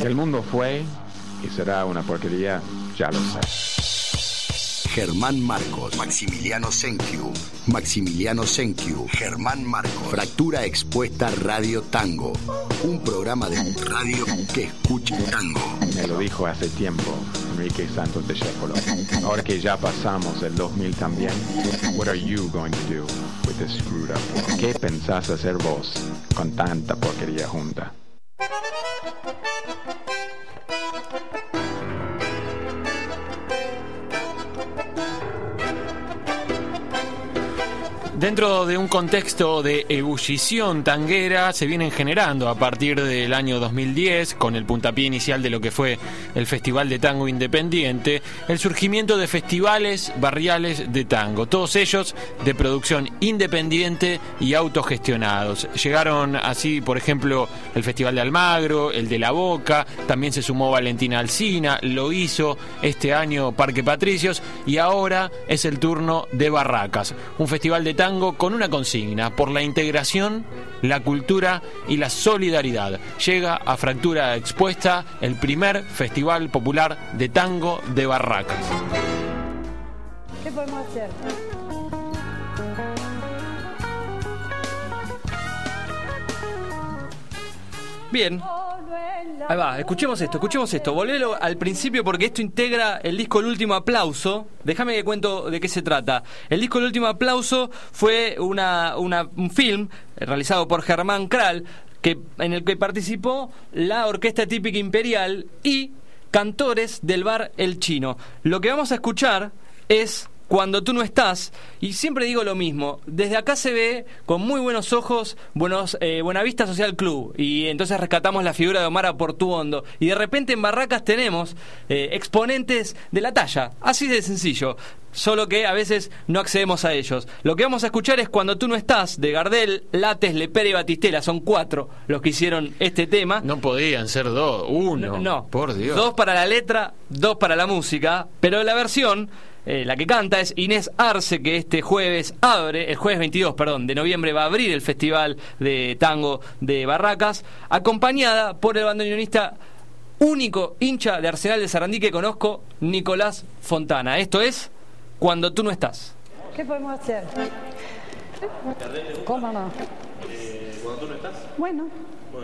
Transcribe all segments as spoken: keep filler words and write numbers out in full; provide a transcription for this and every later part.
El mundo fue y será una porquería, ya lo sé. Germán Marcos, Maximiliano Senkiu, Maximiliano Senkiu, Germán Marcos, Fractura Expuesta Radio Tango, un programa de radio que escucha tango. Me lo dijo hace tiempo Enrique Santos Discépolo. Ahora que ya pasamos el dos mil también, what are you going to do with this screwed up world? ¿Qué pensás hacer vos con tanta porquería junta? Dentro de un contexto de ebullición tanguera se vienen generando a partir del año dos mil diez, con el puntapié inicial de lo que fue el Festival de Tango Independiente, el surgimiento de festivales barriales de tango, todos ellos de producción independiente y autogestionados. Llegaron así, por ejemplo, el Festival de Almagro, el de La Boca, también se sumó Valentina Alsina, lo hizo este año Parque Patricios y ahora es el turno de Barracas, un festival de tango con una consigna: por la integración, la cultura y la solidaridad. Llega a Fractura Expuesta el primer Festival Popular de Tango de Barracas. ¿Qué podemos hacer? Bien. Ahí va, escuchemos esto, escuchemos esto. Volvelo al principio porque esto integra el disco El Último Aplauso. Déjame que cuento de qué se trata. El disco El Último Aplauso fue una, una, un film realizado por Germán Kral, que, en el que participó la Orquesta Típica Imperial y cantores del bar El Chino. Lo que vamos a escuchar es Cuando tú no estás, y siempre digo lo mismo, desde acá se ve con muy buenos ojos buenos, eh, Buenavista Social Club, y entonces rescatamos la figura de Omar Aportuondo, y de repente en Barracas tenemos eh, exponentes de la talla, así de sencillo, solo que a veces no accedemos a ellos. Lo que vamos a escuchar es Cuando tú no estás, de Gardel, Lates, Lepera y Batistela. Son cuatro los que hicieron este tema. No podían ser dos, uno, no, no. Por Dios. Dos para la letra, dos para la música, pero la versión... Eh, la que canta es Inés Arce, que este jueves abre, el jueves veintidós, perdón, de noviembre va a abrir el Festival de Tango de Barracas, acompañada por el bandoneonista único hincha de Arsenal de Sarandí que conozco, Nicolás Fontana. Esto es Cuando tú no estás. ¿Qué podemos hacer? ¿Cómo no? Eh, ¿Cuando tú no estás? Bueno. Bueno.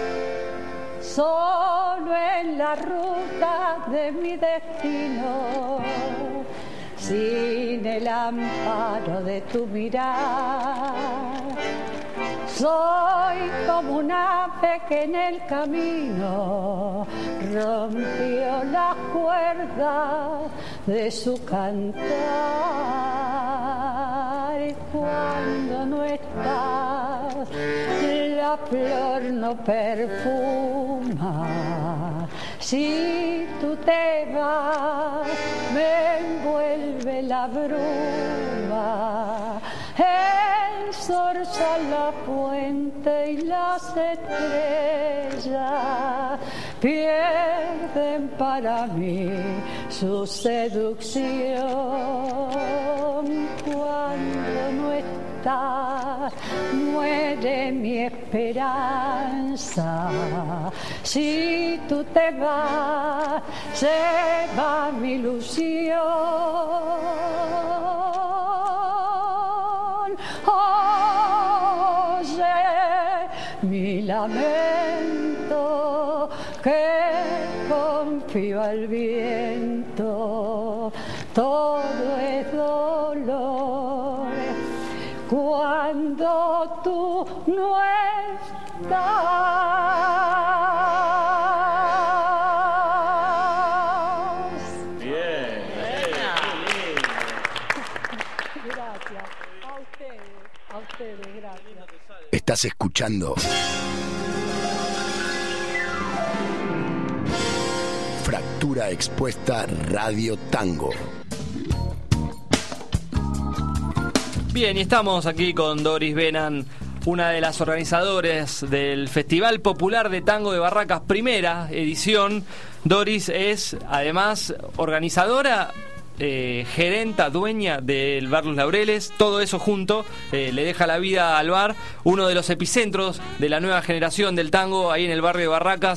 Solo en la ruta de mi destino, sin el amparo de tu mirar, soy como un ave que en el camino rompió las cuerdas de su cantar. Y cuando no estás, la flor no perfuma. Si tú te vas, me envuelve la bruma. El zorza, la fuente y las estrellas pierden para mí su seducción. Cuando no estás, muere mi esperanza. Si tú te vas, se va mi ilusión. Oye mi lamento, que confío al viento. Todo es dolor cuando tú no estás. Bien, bien, bien. Gracias. A ustedes, a ustedes, gracias. Estás escuchando Fractura Expuesta Radio Tango. Bien, y estamos aquí con Doris Benan, una de las organizadoras del Festival Popular de Tango de Barracas, primera edición. Doris es, además, organizadora, eh, gerenta, dueña del Bar Los Laureles. Todo eso junto eh, le deja la vida al bar, uno de los epicentros de la nueva generación del tango ahí en el barrio de Barracas.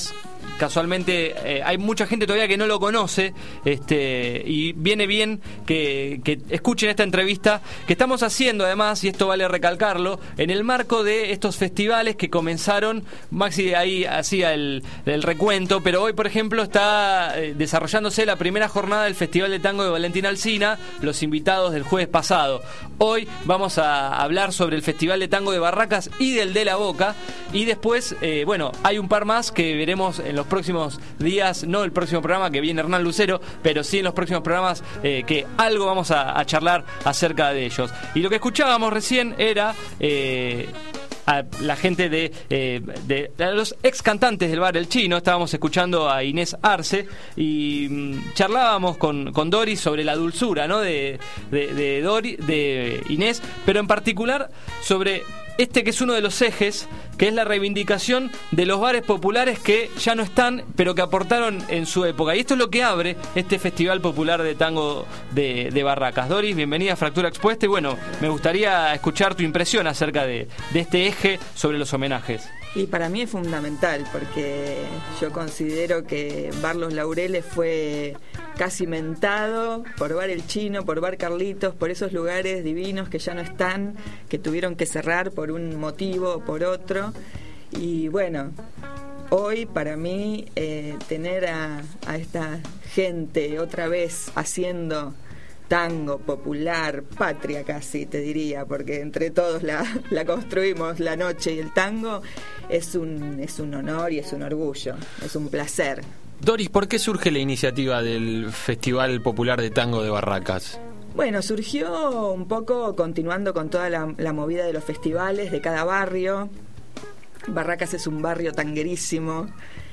casualmente eh, hay mucha gente todavía que no lo conoce, este, y viene bien que, que escuchen esta entrevista que estamos haciendo, además, y esto vale recalcarlo, en el marco de estos festivales que comenzaron. Maxi ahí hacía el, el recuento, pero hoy, por ejemplo, está eh, desarrollándose la primera jornada del Festival de Tango de Valentín Alsina, los invitados del jueves pasado. Hoy vamos a hablar sobre el Festival de Tango de Barracas y del de La Boca, y después, eh, bueno, hay un par más que veremos en los próximos días, no el próximo programa que viene Hernán Lucero, pero sí en los próximos programas eh, que algo vamos a, a charlar acerca de ellos. Y lo que escuchábamos recién era eh, a la gente de, eh, de, de los ex cantantes del bar El Chino. Estábamos escuchando a Inés Arce y mm, charlábamos con, con Doris sobre la dulzura, ¿no? de, de, de, Dori, de Inés, pero en particular sobre este que es uno de los ejes, que es la reivindicación de los bares populares que ya no están, pero que aportaron en su época. Y esto es lo que abre este Festival Popular de Tango de, de Barracas. Doris, bienvenida a Fractura Expuesta. Y bueno, me gustaría escuchar tu impresión acerca de, de este eje sobre los homenajes. Y para mí es fundamental, porque yo considero que Bar Los Laureles fue casi mentado por Bar El Chino, por Bar Carlitos, por esos lugares divinos que ya no están, que tuvieron que cerrar por un motivo o por otro. Y bueno, hoy para mí eh, tener a, a esta gente otra vez haciendo tango popular, patria casi te diría, porque entre todos la, la construimos, la noche y el tango, es un, es un honor y es un orgullo, es un placer. Doris, ¿por qué surge la iniciativa del Festival Popular de Tango de Barracas? Bueno, surgió un poco continuando con toda la, la movida de los festivales de cada barrio. Barracas es un barrio tanguerísimo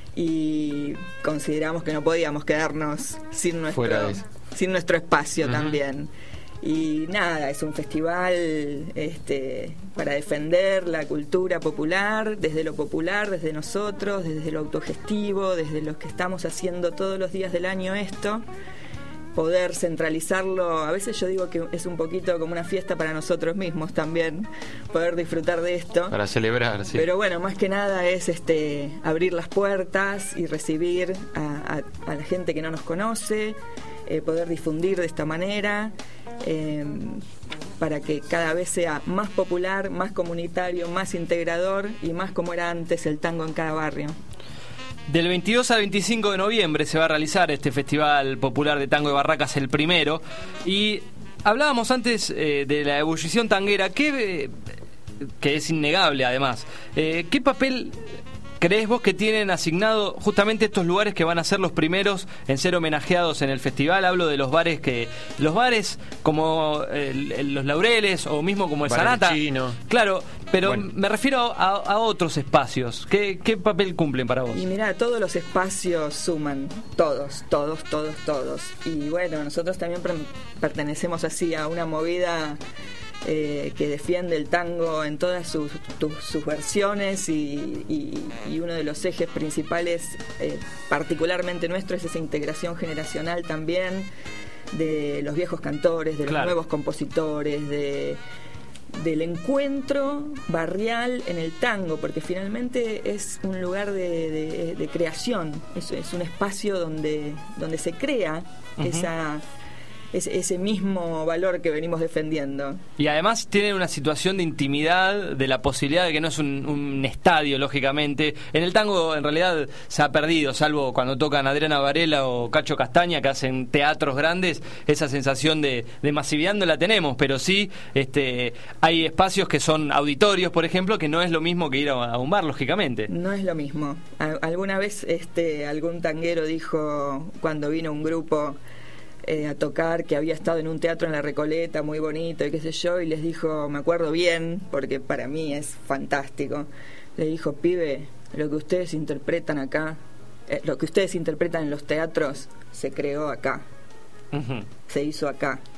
y consideramos que no podíamos quedarnos sin nuestro... Fuera de eso. Sin nuestro espacio uh-huh. también. Y nada, es un festival este, para defender la cultura popular, desde lo popular, desde nosotros, desde lo autogestivo, desde los que estamos haciendo todos los días del año esto, poder centralizarlo. A veces yo digo que es un poquito como una fiesta para nosotros mismos también, poder disfrutar de esto. Para celebrar, sí. Pero bueno, más que nada es este abrir las puertas y recibir a, a, a la gente que no nos conoce, Eh, poder difundir de esta manera eh, para que cada vez sea más popular, más comunitario, más integrador y más como era antes el tango en cada barrio. Del veintidós al veinticinco de noviembre se va a realizar este Festival Popular de Tango de Barracas, el primero, y hablábamos antes eh, de la ebullición tanguera, que, eh, que es innegable además. Eh, ¿Qué papel crees vos que tienen asignado justamente estos lugares que van a ser los primeros en ser homenajeados en el festival? Hablo de los bares que los bares como el, el, los Laureles o mismo como el Sanata. Chino. Claro, pero bueno, me refiero a, a otros espacios. ¿Qué, ¿Qué papel cumplen para vos? Y mirá, todos los espacios suman, todos, todos, todos, todos. Y bueno, nosotros también per- pertenecemos así a una movida Eh, que defiende el tango en todas sus, tus, sus versiones y, y, y uno de los ejes principales, eh, particularmente nuestro, es esa integración generacional también de los viejos cantores, de los claro. nuevos compositores, de del encuentro barrial en el tango, porque finalmente es un lugar de, de, de creación, es, es un espacio donde, donde se crea uh-huh. esa... ese mismo valor que venimos defendiendo. Y además tienen una situación de intimidad, de la posibilidad de que no es un, un estadio, lógicamente. En el tango en realidad se ha perdido, salvo cuando tocan Adriana Varela o Cacho Castaña, que hacen teatros grandes, esa sensación de, de masividad no la tenemos, pero sí este, hay espacios que son auditorios, por ejemplo, que no es lo mismo que ir a, a un bar, lógicamente. No es lo mismo. Alguna vez este, algún tanguero dijo, cuando vino un grupo Eh, a tocar, que había estado en un teatro en La Recoleta muy bonito y qué sé yo, y les dijo, me acuerdo bien porque para mí es fantástico, le dijo, pibe, lo que ustedes interpretan acá, eh, lo que ustedes interpretan en los teatros se creó acá, uh-huh. se hizo acá,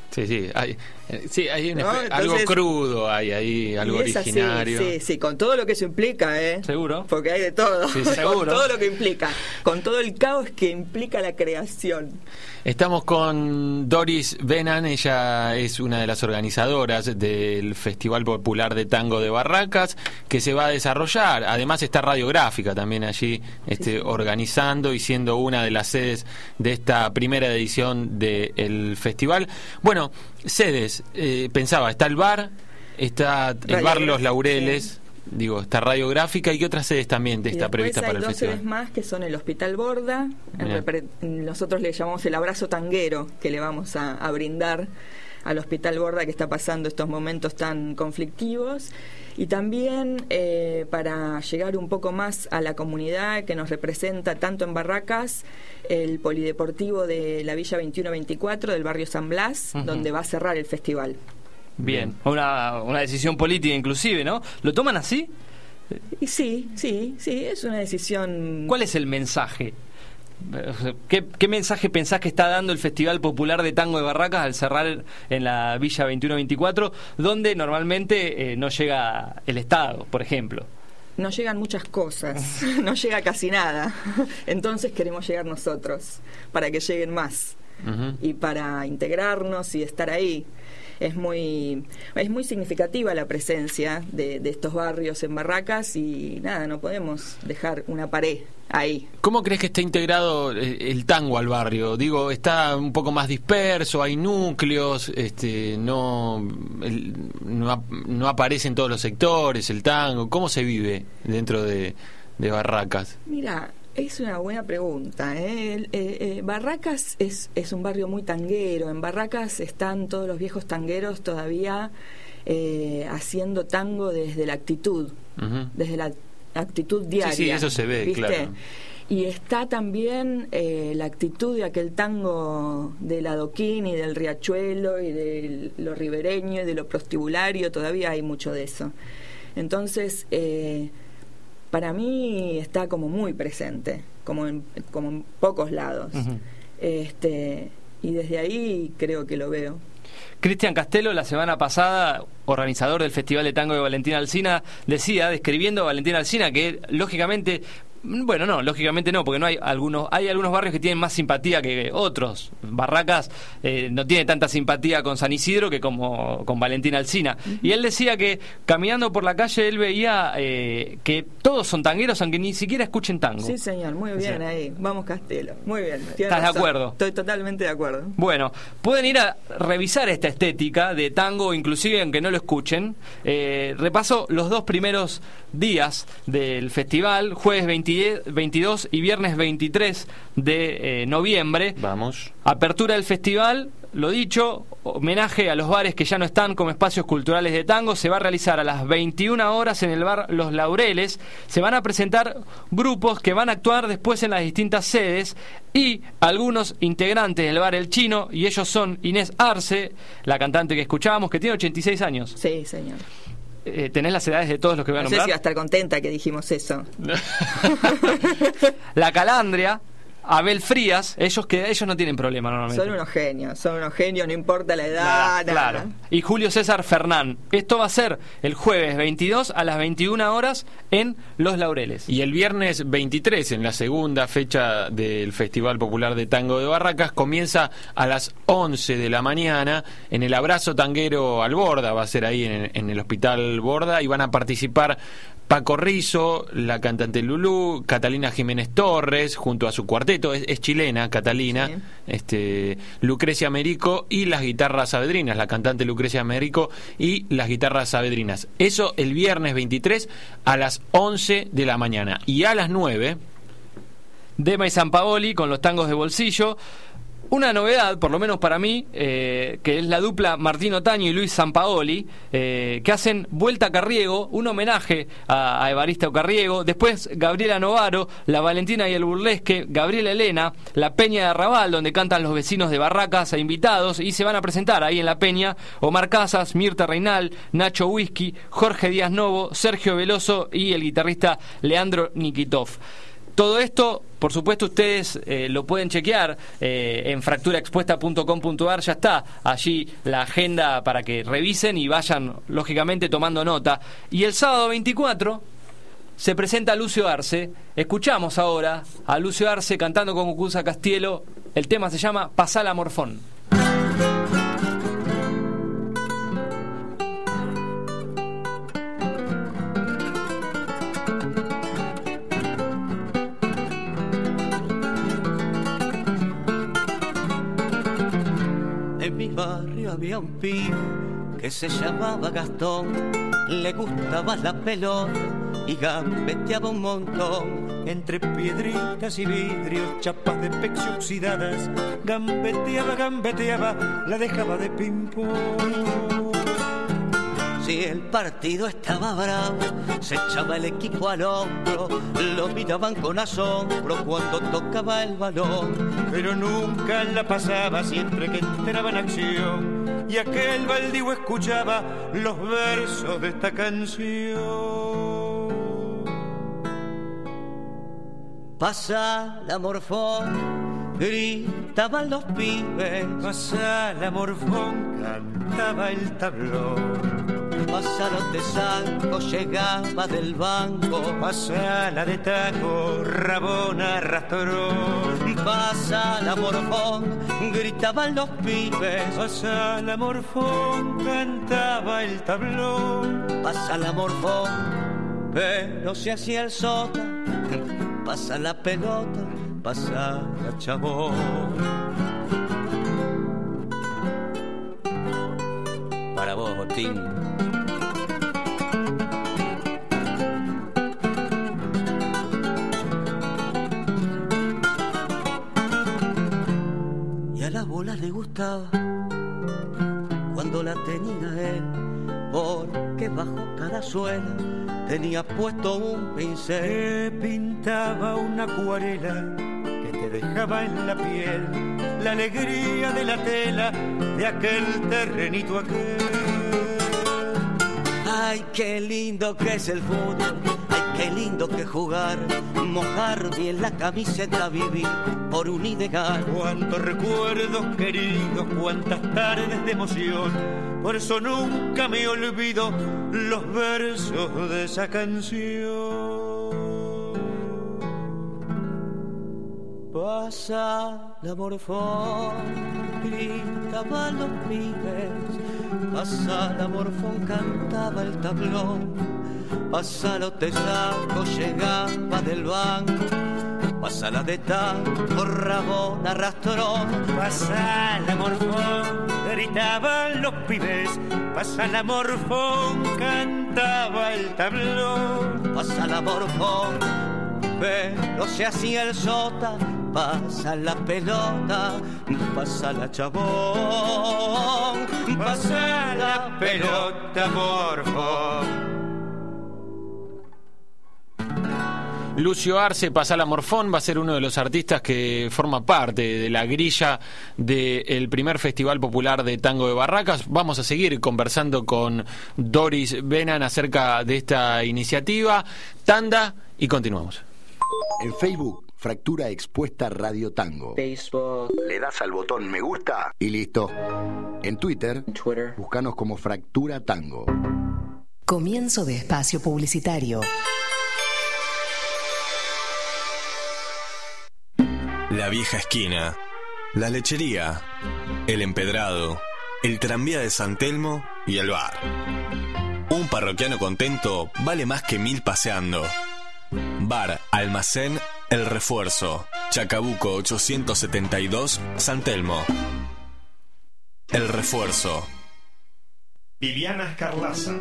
Sí, sí, hay, eh, sí, hay una ¿No? espe- Entonces- algo crudo, hay ahí algo Y es así, originario. sí, sí, con todo lo que eso implica, ¿eh? Seguro. Porque hay de todo. Sí, Con seguro. todo lo que implica. Con todo el caos que implica la creación. Estamos con Doris Benan, ella es una de las organizadoras del Festival Popular de Tango de Barracas, que se va a desarrollar. Además está Radiográfica también allí este, Sí. organizando y siendo una de las sedes de esta primera edición del festival. Bueno, sedes, eh, pensaba, está el bar, está el bar Radiográfica, Los Laureles, digo, está Radiográfica, y qué otras sedes también Y está después prevista hay para el dos festival. sedes más que son el Hospital Borda. en Bien. repre- Nosotros le llamamos el abrazo tanguero que le vamos a, a brindar al Hospital Borda, que está pasando estos momentos tan conflictivos. Y también eh, para llegar un poco más a la comunidad que nos representa tanto en Barracas, el polideportivo de la Villa veintiuno veinticuatro del barrio San Blas, Ujú. donde va a cerrar el festival. Bien, una, una decisión política inclusive, ¿no? ¿Lo toman así? Y sí, sí, sí, es una decisión... ¿Cuál es el mensaje? ¿Qué, ¿Qué mensaje pensás que está dando el Festival Popular de Tango de Barracas al cerrar en la Villa veintiuno veinticuatro, donde normalmente eh, no llega el Estado, por ejemplo? No llegan muchas cosas, no llega casi nada. Entonces queremos llegar nosotros, para que lleguen más Ujú. y para integrarnos y estar ahí. Es muy, es muy significativa la presencia de, de estos barrios en Barracas y nada, no podemos dejar una pared ahí. ¿Cómo crees que está integrado eh, el tango al barrio? Digo, está un poco más disperso, hay núcleos, este, no, el- no, ap- no aparece en todos los sectores el tango. ¿Cómo se vive dentro de, de Barracas? Mira, es una buena pregunta. ¿eh? El- eh, eh, Barracas es, es un barrio muy tanguero. En Barracas están todos los viejos tangueros todavía eh, haciendo tango desde la actitud, Ujú. desde la actitud diaria. Sí, sí, eso se ve, ¿viste? claro. Y está también eh, la actitud de aquel tango del adoquín y del riachuelo y de lo ribereño y de lo prostibulario, todavía hay mucho de eso. Entonces, eh, para mí está como muy presente, como en, como en pocos lados. Ujú. este Y desde ahí creo que lo veo. Cristian Castelo, la semana pasada, organizador del Festival de Tango de Valentina Alsina, decía, describiendo a Valentina Alsina, que lógicamente, bueno, no, lógicamente no, porque no hay algunos, hay algunos barrios que tienen más simpatía que otros. Barracas eh, no tiene tanta simpatía con San Isidro que como con Valentina Alsina. Y él decía que caminando por la calle él veía eh, que todos son tangueros, aunque ni siquiera escuchen tango. Sí, señor, muy bien Sí. ahí. Vamos, Castelo. Muy bien. tiene ¿Estás de razón. acuerdo? Estoy totalmente de acuerdo. Bueno, pueden ir a revisar esta estética de tango, inclusive aunque no lo escuchen. Eh, repaso los dos primeros días del festival, jueves veinte, veintidós y viernes veintitrés de eh, noviembre. Vamos. Apertura del festival, lo dicho, homenaje a los bares que ya no están como espacios culturales de tango. Se va a realizar a las veintiuna horas en el bar Los Laureles. Se van a presentar grupos que van a actuar después en las distintas sedes y algunos integrantes del bar El Chino, y ellos son Inés Arce, la cantante que escuchábamos, que tiene ochenta y seis años. Sí, señor. Eh, ¿Tenés las edades de todos los que voy a No sé nombrar? si va a estar contenta que dijimos eso. La Calandria, Abel Frías, ellos que ellos no tienen problema normalmente. Son unos genios, son unos genios, no importa la edad, Nada, nada. claro. Y Julio César Fernán. Esto va a ser el jueves veintidós a las veintiuna horas en Los Laureles. Y el viernes veintitrés, en la segunda fecha del Festival Popular de Tango de Barracas, comienza a las once de la mañana en el Abrazo Tanguero al Borda, va a ser ahí en, en el Hospital Borda, y van a participar Paco Rizzo, la cantante Lulú, Catalina Jiménez Torres, junto a su cuarteto, es, es chilena, Catalina, Sí. este, Lucrecia Américo y las guitarras saavedrinas, la cantante Lucrecia Américo y las guitarras saavedrinas. Eso el viernes veintitrés a las once de la mañana. Y a las nueve... Dema y San Paoli con los tangos de bolsillo. Una novedad, por lo menos para mí, eh, que es la dupla Martín Otaño y Luis Sampaoli, eh, que hacen Vuelta a Carriego, un homenaje a, a Evaristo Carriego. Después Gabriela Novaro, La Valentina y el Burlesque, Gabriela Elena, La Peña de Arrabal, donde cantan los vecinos de Barracas e invitados, y se van a presentar ahí en La Peña Omar Casas, Mirta Reinal, Nacho Whisky, Jorge Díaz Novo, Sergio Veloso y el guitarrista Leandro Nikitov. todo esto, por supuesto, ustedes eh, lo pueden chequear eh, en fractura expuesta punto com punto a r. Ya está allí la agenda para que revisen y vayan, lógicamente, tomando nota. Y el sábado veinticuatro se presenta Lucio Arce. Escuchamos ahora a Lucio Arce cantando con Cucuza Castielo. El tema se llama Pasá la Morfón. En mi barrio había un pibe que se llamaba Gastón, le gustaba la pelota y gambeteaba un montón. Entre piedritas y vidrios, chapas de pexi oxidadas, gambeteaba, gambeteaba, la dejaba de ping-pong. Si el partido estaba bravo, se echaba el equipo al hombro, lo miraban con asombro cuando tocaba el balón. Pero nunca la pasaba siempre que entraba en acción, y aquel baldío escuchaba los versos de esta canción. Pasa la Morfón, gritaban los pibes. Pasa la Morfón, cantaba el tablón. Pasa la de Sanco, llegaba del banco. Pasa la de Taco, Rabona, Rastrón. Pasa la Morfón, gritaban los pibes. Pasa la Morfón, cantaba el tablón. Pasa la Morfón, pero se hacía el sota. Pasa la pelota, pasa la chabón. Para vos, Botín. Y a la bola le gustaba cuando la tenía él, porque bajo cada suela tenía puesto un pincel que pintaba una acuarela que te dejaba en la piel la alegría de la tela de aquel terrenito aquel. Ay, qué lindo que es el fútbol, ay, qué lindo que jugar, mojar bien la camiseta, vivir por un ideal. Cuántos recuerdos queridos, cuántas tardes de emoción, por eso nunca me olvido los versos de esa canción. Pasa la Morfón, gritaban los pibes. Pasa la Morfón, cantaba el tablón. Pasa los tesacos, llegaba del banco. Pasa la de Taco, Rabona, Rastrón. Pasa la Morfón, gritaban los pibes. Pasa la Morfón, cantaba el tablón. Pasa la Morfón, pero se hacía el sota. Pasa la pelota, pasa la chabón. Pasa la pelota, Morfón. Lucio Arce, Pasá la Morfón, va a ser uno de los artistas que forma parte de la grilla del primer Festival Popular de Tango de Barracas. Vamos a seguir conversando con Doris Benan acerca de esta iniciativa. Tanda y continuamos. En Facebook, Fractura Expuesta Radio Tango. Facebook. Le das al botón me gusta y listo. En Twitter, Twitter. Búscanos como Fractura Tango. Comienzo de espacio publicitario. La vieja esquina, la lechería, el empedrado, el tranvía de San Telmo y el bar. Un parroquiano contento vale más que mil paseando. Bar, almacén, El Refuerzo, Chacabuco ochocientos setenta y dos, San Telmo. El Refuerzo. Viviana Escarlaza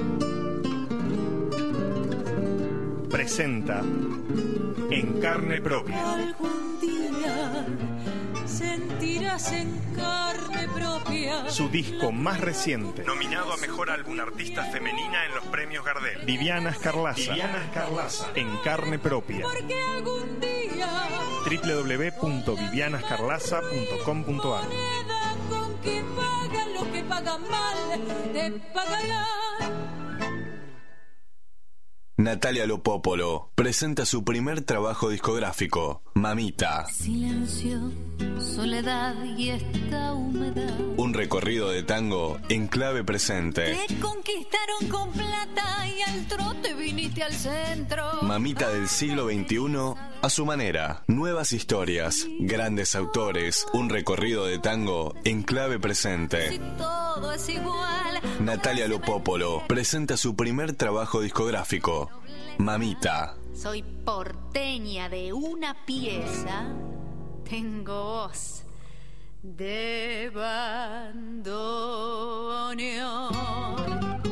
presenta En Carne Propia. Algún día sentirás en carne propia Su disco más reciente, nominado a Mejor Álbum Artista Femenina en los Premios Gardel. Viviana Escarlaza. Viviana Escarlaza. En Carne Propia. Porque algún día doble u doble u doble u punto viviana escarlaza punto com punto a r. con que pagan lo que pagan mal, te pagarán. Natalia Lopopolo presenta su primer trabajo discográfico, Mamita. Silencio, soledad y esta humedad. Un recorrido de tango en clave presente. Te conquistaron con plata y al trote viniste al centro. Mamita del siglo veintiuno a su manera. Nuevas historias, grandes autores, un recorrido de tango en clave presente. Si todo es igual. Natalia Lopopolo presenta su primer trabajo discográfico, Mamita. Soy porteña de una pieza, tengo voz de bandoneón.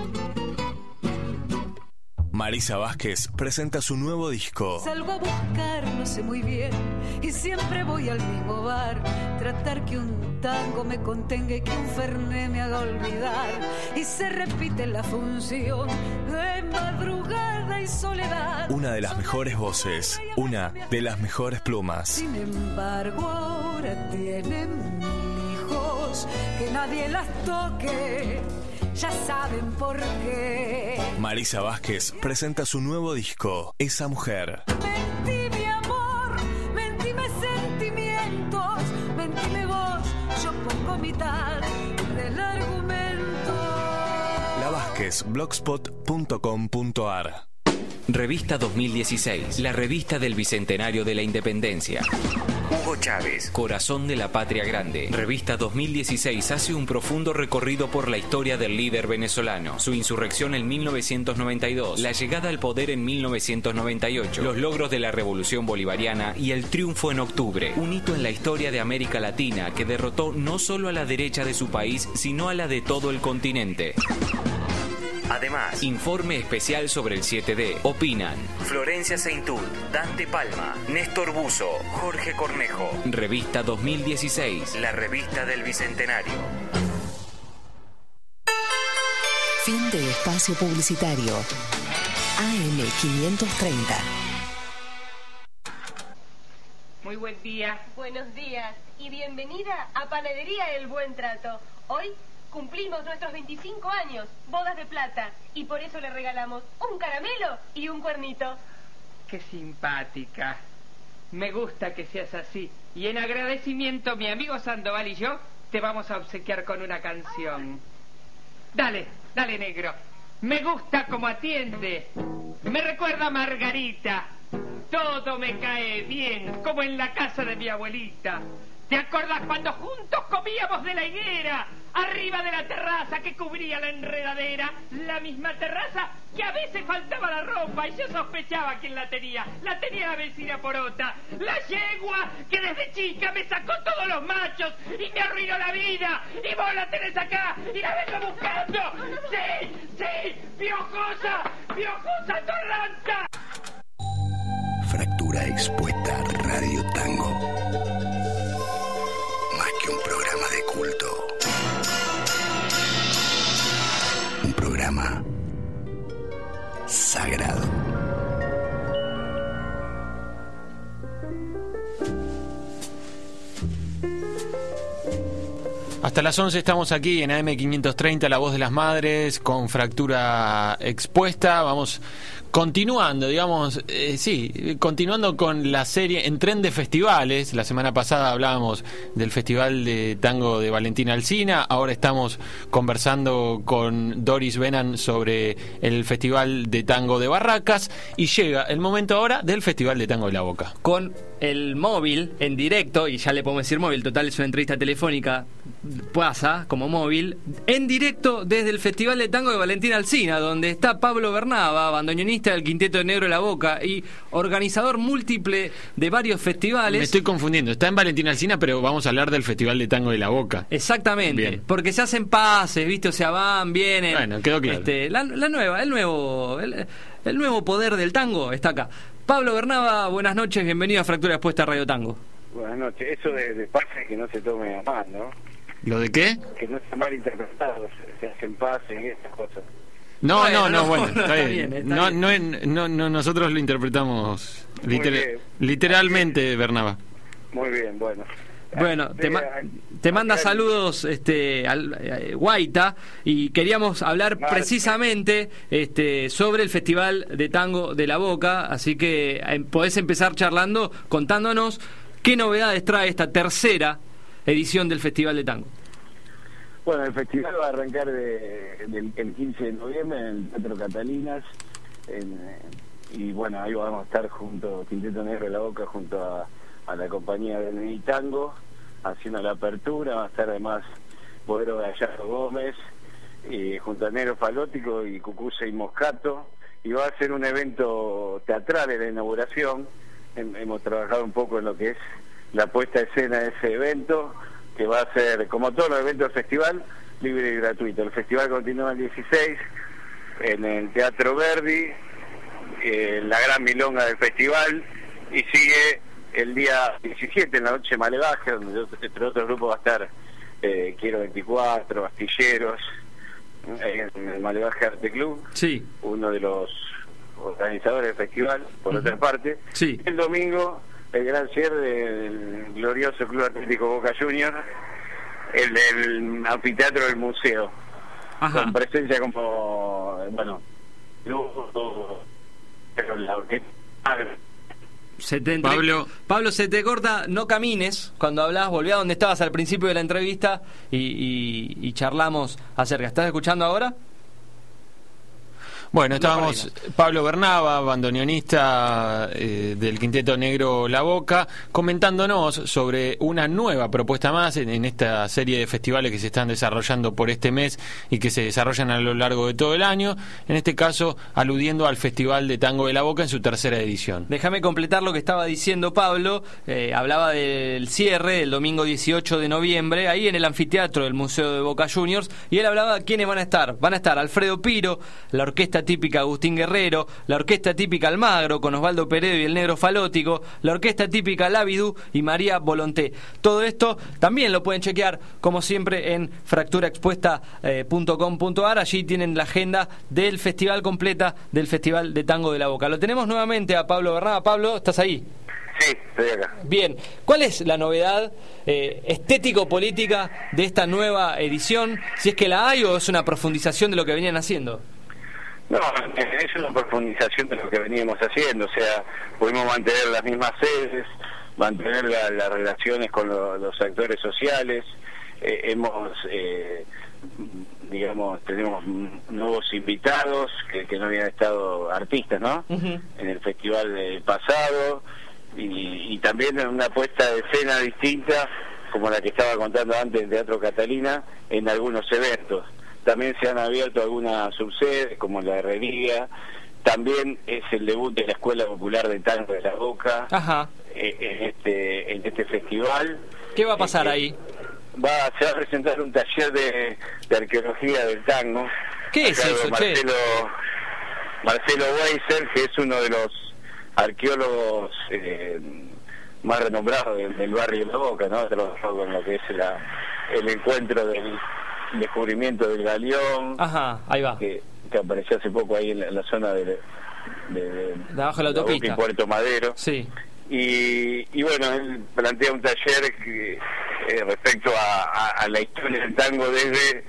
Marisa Vázquez presenta su nuevo disco. Salgo a buscar, no sé muy bien, y siempre voy al mismo bar. Tratar que un tango me contenga y que un fernet me haga olvidar. Y se repite la función de madrugada y soledad. Una de las mejores voces, una de las mejores plumas. Sin embargo, ahora tienen mil hijos, que nadie las toque. Ya saben por qué. Marisa Vázquez presenta su nuevo disco, Esa Mujer. Mentí mi amor, mentíme sentimientos, mentíme vos, yo pongo mitad del argumento. La Vázquez, blogspot punto com punto ar. Revista dos mil dieciséis, la revista del Bicentenario de la Independencia. Hugo Chávez, Corazón de la Patria Grande. Revista dos mil dieciséis hace un profundo recorrido por la historia del líder venezolano, su insurrección en mil novecientos noventa y dos, la llegada al poder en mil novecientos noventa y ocho, los logros de la Revolución Bolivariana y el triunfo en octubre. Un hito en la historia de América Latina que derrotó no solo a la derecha de su país, sino a la de todo el continente. Además, informe especial sobre el siete D. Opinan Florencia Seintud, Dante Palma, Néstor Buzo, Jorge Cornejo. Revista dos mil dieciséis, la revista del Bicentenario. Fin de espacio publicitario. A M quinientos treinta. Muy buen día. Buenos días y bienvenida a Panadería El Buen Trato. Hoy cumplimos nuestros veinticinco años, bodas de plata, y por eso le regalamos un caramelo y un cuernito. Qué simpática. Me gusta que seas así. Y en agradecimiento, mi amigo Sandoval y yo te vamos a obsequiar con una canción. Dale, dale, negro. Me gusta como atiende. Me recuerda a Margarita. Todo me cae bien, como en la casa de mi abuelita. ¿Te acordás cuando juntos comíamos de la higuera, arriba de la terraza que cubría la enredadera? La misma terraza que a veces faltaba la ropa y yo sospechaba quién la tenía. La tenía la vecina Porota. La yegua que desde chica me sacó todos los machos y me arruinó la vida. Y vos la tenés acá y la vengo buscando. ¡Sí, sí! ¡Piojosa! ¡Piojosa torranta! Fractura Expuesta Radio Tango. Más que un programa de culto. Un programa sagrado. Hasta las once estamos aquí en A M quinientos treinta, La Voz de las Madres, con Fractura Expuesta. Vamos continuando, digamos, eh, sí, continuando con la serie en tren de festivales. La semana pasada hablábamos del Festival de Tango de Valentina Alsina. Ahora estamos conversando con Doris Benan sobre el Festival de Tango de Barracas. Y llega el momento ahora del Festival de Tango de La Boca. Con el móvil en directo, y ya le podemos decir móvil, total es una entrevista telefónica, pasa como móvil, en directo desde el Festival de Tango de Valentina Alsina, donde está Pablo Bernaba, bandoneonista del Quinteto Negro de La Boca y organizador múltiple de varios festivales. Me estoy confundiendo, está en Valentina Alsina, pero vamos a hablar del Festival de Tango de La Boca. Exactamente. Bien. Porque se hacen pases, ¿viste? O sea, van, vienen. Bueno, quedó claro. Este, la, la nueva, el nuevo, el, el nuevo poder del tango está acá. Pablo Bernaba, buenas noches, bienvenido a Fractura Expuesta a Radio Tango. Buenas noches. Eso de, de pases que no se tome a mal, ¿no? ¿Lo de qué? Que no está mal interpretado, se, se hacen pases y estas cosas. No, bueno, no, no, no, bueno, no, está está bien. bien, está no, bien. No, no, no, nosotros lo interpretamos liter- bien. literalmente, Bernaba. Muy bien, bueno. Bueno, te, ma te manda saludos este, al, eh, Guaita, y queríamos hablar precisamente este, sobre el Festival de Tango de la Boca, así que eh, podés empezar charlando, contándonos qué novedades trae esta tercera edición del Festival de Tango. Bueno, el festival va a arrancar de, de, el quince de noviembre en el Teatro Catalinas, en, y bueno, ahí vamos a estar junto, Quinteto Negro de la Boca, junto a, a la compañía de Neni Tango, haciendo la apertura. Va a estar además Bodero Gallardo Gómez, y junto a Negro Falótico y Cucuza y Moscato, y va a ser un evento teatral en la inauguración. Hem, hemos trabajado un poco en lo que es la puesta a escena de ese evento, que va a ser, como todos los eventos del festival, libre y gratuito. El festival continúa el dieciséis en el Teatro Verdi, eh, la gran milonga del festival, y sigue el día diecisiete en la noche Malevaje, donde entre otros grupos va a estar eh, Quiero veinticuatro, Astilleros, eh, en el Malevaje Arte Club, sí, uno de los organizadores del festival, por uh-huh. otra parte. Sí. El domingo, el gran cierre del glorioso Club Atlético Boca Juniors, el del anfiteatro del museo. Ajá. Con presencia como, bueno, pero la orquesta. Se te entre... Pablo. Pablo, se te corta, no camines cuando hablas, volví a donde estabas al principio de la entrevista y, y, y charlamos acerca. ¿Estás escuchando ahora? Bueno, estábamos Pablo Bernaba, bandoneonista eh, del Quinteto Negro La Boca, comentándonos sobre una nueva propuesta más en, en esta serie de festivales que se están desarrollando por este mes y que se desarrollan a lo largo de todo el año, en este caso aludiendo al Festival de Tango de La Boca en su tercera edición. Déjame completar lo que estaba diciendo Pablo, eh, hablaba del cierre el domingo dieciocho de noviembre, ahí en el anfiteatro del Museo de Boca Juniors, y él hablaba de quiénes van a estar. Van a estar Alfredo Piro, la orquesta típica Agustín Guerrero, la orquesta típica Almagro con Osvaldo Peredo y el Negro Falótico, la orquesta típica Lávidu y María Volonté. Todo esto también lo pueden chequear, como siempre, en fractura expuesta punto com punto a r. Allí tienen la agenda del festival completa del Festival de Tango de la Boca. Lo tenemos nuevamente a Pablo Bernaba. Pablo, ¿estás ahí? Sí, estoy acá. Bien, ¿cuál es la novedad eh, estético-política de esta nueva edición? Si es que la hay o es una profundización de lo que venían haciendo. No, es una profundización de lo que veníamos haciendo, o sea, pudimos mantener las mismas sedes, mantener la, las relaciones con lo, los actores sociales, eh, hemos, eh, digamos, tenemos nuevos invitados que, que no habían estado artistas, ¿no? Uh-huh. En el festival del pasado, y, y también en una puesta de escena distinta, como la que estaba contando antes en Teatro Catalina, en algunos eventos. También se han abierto algunas subsedes, como la Herrería. También es el debut de la Escuela Popular de Tango de la Boca. Ajá. Eh, en este en este festival. ¿Qué va a pasar eh, ahí? Va, se va a presentar un taller de, de arqueología del tango. ¿Qué es eso, Marcelo, Marcelo Weiser, que es uno de los arqueólogos eh, más renombrados del, del barrio de la Boca, ¿no? Trabajó con lo que es la, el encuentro del descubrimiento del galeón. Ajá, ahí va. Que, que apareció hace poco ahí en la, en la zona de, de, de, de abajo de la autopista, en Puerto Madero. Sí. Y, y bueno, él plantea un taller que, eh, respecto a, a, a la historia del tango desde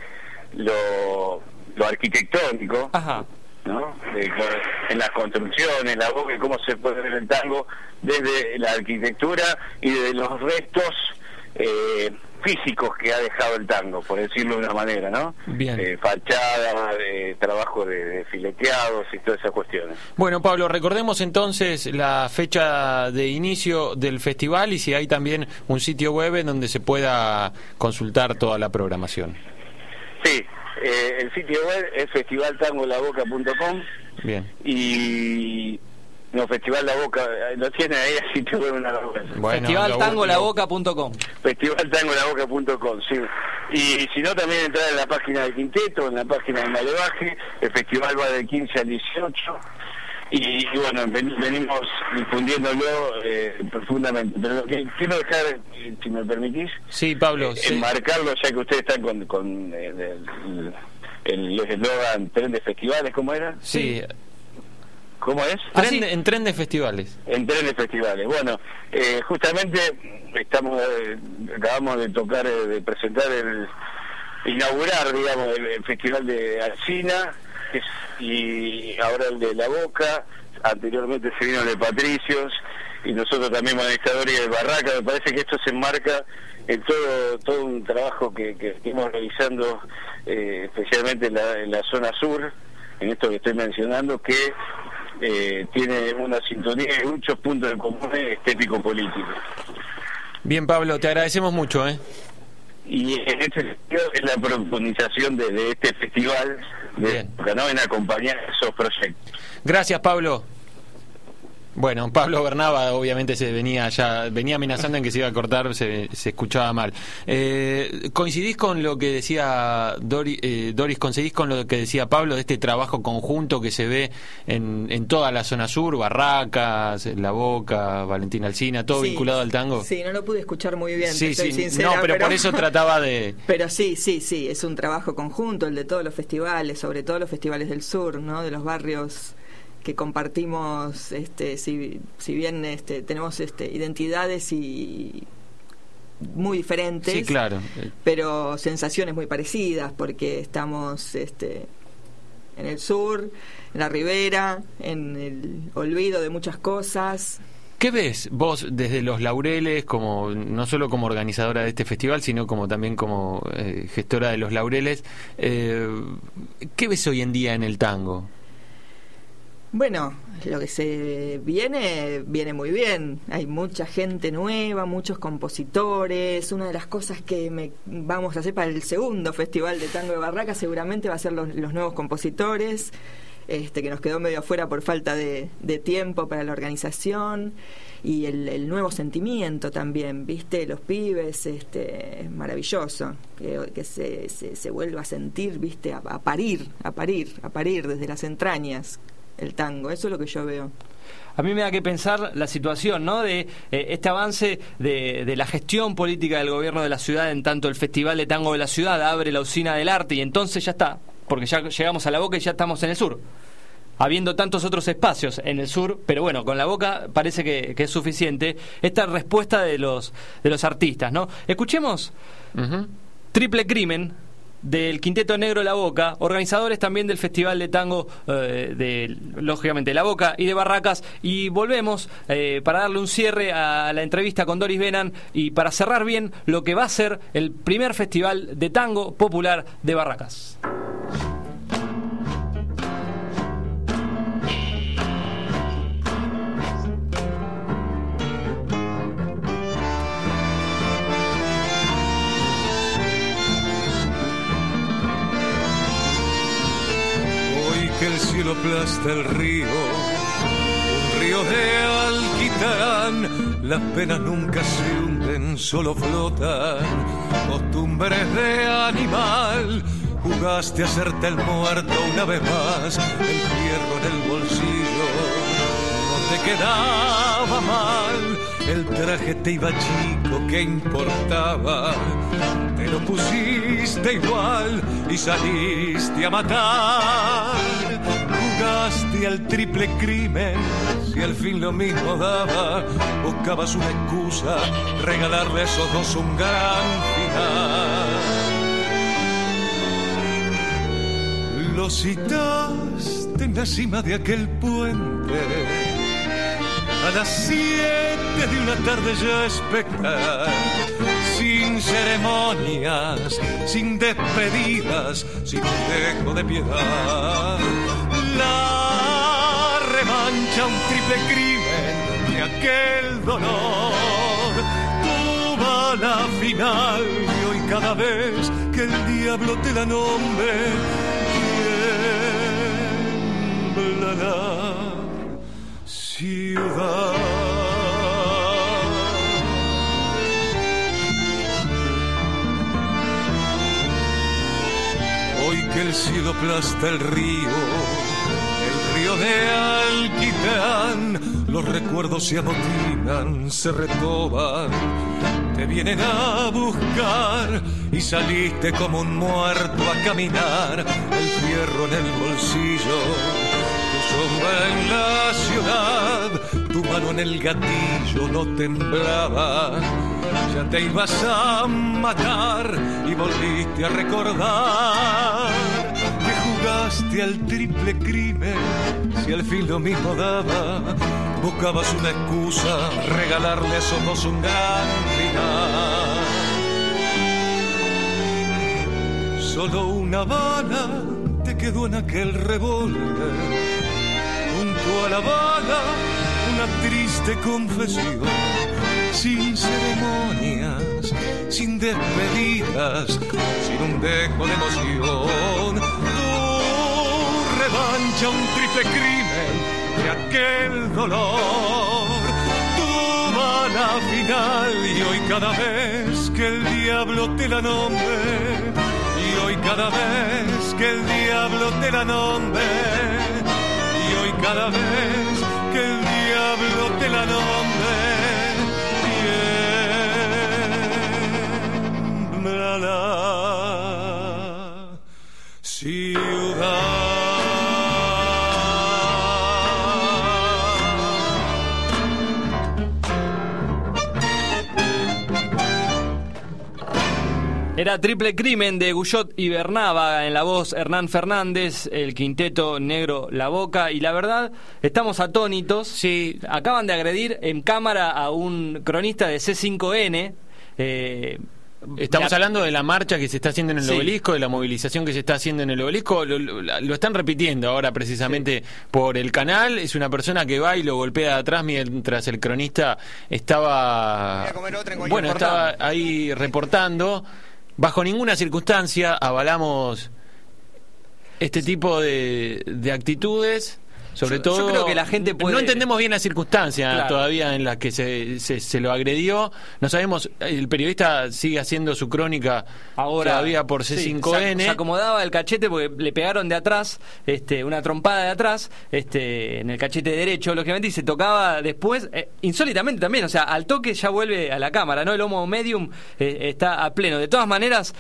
lo, lo arquitectónico. Ajá. ¿No? De, en las construcciones, la Boca, y cómo se puede ver el tango desde la arquitectura y de los restos eh, físicos que ha dejado el tango, por decirlo de una manera, ¿no? Bien. Eh, fachada, eh, trabajo de, de fileteados y todas esas cuestiones. Bueno, Pablo, recordemos entonces la fecha de inicio del festival y si hay también un sitio web en donde se pueda consultar toda la programación. Sí, eh, el sitio web es festival tango la boca punto com. Bien. Y... No, Festival La Boca, lo tiene ahí, así te veo una bueno, festival tango la boca punto com. festival tango la boca punto com, sí. Y si no, también entrar en la página del Quinteto, en la página de Malevaje. El festival va del quince al dieciocho. Y, y bueno, ven, venimos difundiéndolo eh, profundamente. Pero lo que quiero dejar, si me permitís, sí, Pablo, eh, sí. enmarcarlo, ya que ustedes están con, con eh, el eslogan Tren de Festivales, ¿cómo era? Sí. ¿Cómo es? Tren, en tren de festivales. En tren de festivales. Bueno, eh, justamente estamos eh, acabamos de tocar, eh, de presentar el inaugurar, digamos, el, el festival de Alsina, que es, y ahora el de La Boca. Anteriormente se vino el de Patricios y nosotros también manejadores de Barraca. Me parece que esto se enmarca en todo todo un trabajo que, que estamos realizando, eh, especialmente en la, en la zona sur, en esto que estoy mencionando, que eh, tiene una sintonía y muchos puntos en común estético-político. Bien, Pablo, te agradecemos mucho, ¿eh? Y en este sentido es la profundización de, de este festival, de, ¿no? En acompañar esos proyectos. Gracias, Pablo. Bueno, Pablo Bernaba obviamente se venía ya venía amenazando en que se iba a cortar, se, se escuchaba mal. Eh, ¿Coincidís con lo que decía Doris, eh, Doris, coincidís con lo que decía Pablo de este trabajo conjunto que se ve en, en toda la zona sur, Barracas, La Boca, Valentín Alsina, todo sí, vinculado al tango? Sí, no lo pude escuchar muy bien, sí, te soy sí, sincera. No, pero, pero por eso trataba de... Pero sí, sí, sí, es un trabajo conjunto, el de todos los festivales, sobre todo los festivales del sur, ¿no? De los barrios que compartimos, este, si, si bien este, tenemos este, identidades y muy diferentes, sí, claro, pero sensaciones muy parecidas, porque estamos este, en el sur, en la ribera, en el olvido de muchas cosas. ¿Qué ves vos desde Los Laureles, como no solo como organizadora de este festival, sino como también como eh, gestora de Los Laureles? Eh, ¿Qué ves hoy en día en el tango? Bueno, lo que se viene, viene muy bien. Hay mucha gente nueva, muchos compositores. Una de las cosas que me vamos a hacer para el segundo Festival de Tango de Barracas seguramente va a ser los, los nuevos compositores, este, que nos quedó medio afuera por falta de, de tiempo para la organización. Y el, el nuevo sentimiento también, ¿viste? Los pibes, este, es maravilloso que, que se, se, se vuelva a sentir, ¿viste? A, a parir, a parir, a parir desde las entrañas el tango. Eso es lo que yo veo. A mí me da que pensar la situación, ¿no? De eh, este avance de, de la gestión política del gobierno de la ciudad, en tanto el Festival de Tango de la Ciudad abre la Usina del Arte y entonces ya está, porque ya llegamos a La Boca y ya estamos en el sur, habiendo tantos otros espacios en el sur, pero bueno, con La Boca parece que, que es suficiente esta respuesta de los de los artistas, ¿no? Escuchemos uh-huh. Triple Crimen del Quinteto Negro La Boca, organizadores también del Festival de Tango eh, de, lógicamente, La Boca y de Barracas, y volvemos eh, para darle un cierre a la entrevista con Doris Benan y para cerrar bien lo que va a ser el primer Festival de Tango Popular de Barracas. El cielo aplasta el río, un río de alquitrán, las penas nunca se hunden, solo flotan, costumbres de animal, jugaste a hacerte el muerto una vez más, el fierro en el bolsillo, no te quedaba mal, el traje te iba chico, ¿qué importaba? Te lo pusiste igual y saliste a matar. Jugaste al triple crimen, si al fin lo mismo daba, buscabas una excusa, regalarle a esos dos un gran final. Lo citaste en la cima de aquel puente, a las siete de una tarde ya espectral, sin ceremonias, sin despedidas, sin un dejo de piedad. La revancha, un triple crimen de aquel dolor, tuvo la final y hoy cada vez que el diablo te la nombre, tiembla la ciudad. Hoy que el cielo aplasta el río, el río de alquitrán, los recuerdos se amotinan, se retoban, te vienen a buscar y saliste como un muerto a caminar, el fierro en el bolsillo, tus sombra en la ciudad, tu mano en el gatillo no temblaba. Ya te ibas a matar y volviste a recordar que jugaste al triple crimen. Si al fin lo mismo daba, buscabas una excusa, regalarle a esos dos un gran final. Solo una bala te quedó en aquel revólver. Junto a la bala, una triste confesión. Sin ceremonias, sin despedidas, sin un dejo de emoción. Tu revancha, un triple crimen de aquel dolor. Tu bala final, y hoy cada vez que el diablo te la nombre, y hoy cada vez que el diablo te la nombre, y hoy cada vez que el diablo te la nombre, tiembla la ciudad. Era Triple Crimen de Guyot y Bernaba, en la voz Hernán Fernández, el quinteto negro La Boca, y la verdad, estamos atónitos. Sí. Acaban de agredir en cámara a un cronista de C cinco N. Eh, Estamos la... hablando de la marcha que se está haciendo en el sí. Obelisco, de la movilización que se está haciendo en el Obelisco. Lo, lo, lo están repitiendo ahora precisamente sí. por el canal. Es una persona que va y lo golpea de atrás mientras el cronista estaba, bueno, estaba ahí reportando. Bajo ninguna circunstancia avalamos este tipo de, de actitudes. Sobre yo, todo, yo creo que la gente puede... no entendemos bien la circunstancia claro. todavía en la que se, se, se lo agredió. No sabemos, el periodista sigue haciendo su crónica ahora todavía por C cinco N. Sí, se, se acomodaba el cachete porque le pegaron de atrás, este, una trompada de atrás, este, en el cachete derecho, lógicamente, y se tocaba después, eh, insólitamente también, o sea, al toque ya vuelve a la cámara, ¿no? El homo medium eh, está a pleno. De todas maneras,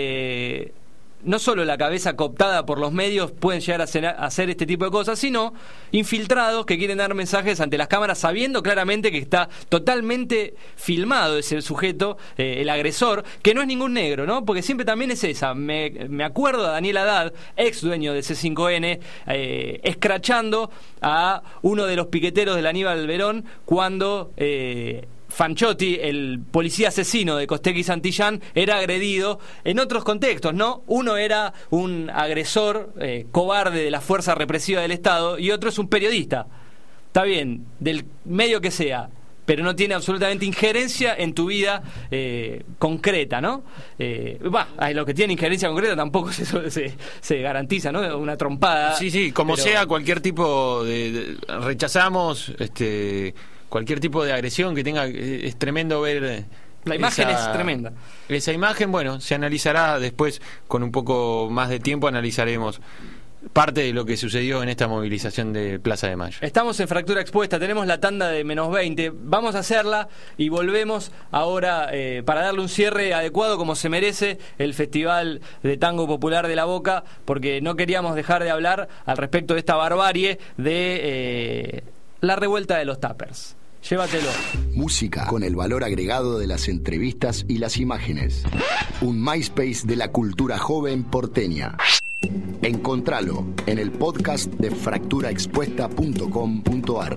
eh, no solo la cabeza cooptada por los medios pueden llegar a hacer, a hacer este tipo de cosas, sino infiltrados que quieren dar mensajes ante las cámaras sabiendo claramente que está totalmente filmado ese sujeto, eh, el agresor, que no es ningún negro, ¿no? Porque siempre también es esa. Me, me acuerdo a Daniel Haddad, ex dueño de C cinco N, eh, escrachando a uno de los piqueteros del Aníbal Verón cuando... Eh, Fanchotti, el policía asesino de Costec y Santillán, era agredido en otros contextos, ¿no? Uno era un agresor eh, cobarde de la fuerza represiva del Estado y otro es un periodista. Está bien, del medio que sea, pero no tiene absolutamente injerencia en tu vida eh, concreta, ¿no? Eh, bah, lo que tiene injerencia concreta tampoco se, se, se garantiza, ¿no? Una trompada. Sí, sí, como pero... sea, cualquier tipo de, de... Rechazamos... este cualquier tipo de agresión que tenga. Es tremendo ver la imagen esa, es tremenda esa imagen. Bueno, se analizará después con un poco más de tiempo, analizaremos parte de lo que sucedió en esta movilización de Plaza de Mayo. Estamos en Fractura Expuesta, tenemos la tanda de menos veinte, vamos a hacerla y volvemos ahora eh, para darle un cierre adecuado como se merece el Festival de Tango Popular de La Boca, porque no queríamos dejar de hablar al respecto de esta barbarie de eh, la revuelta de los Tappers. Llévatelo. Música con el valor agregado de las entrevistas y las imágenes. Un MySpace de la cultura joven porteña. Encontralo en el podcast de fractura expuesta punto com punto a r.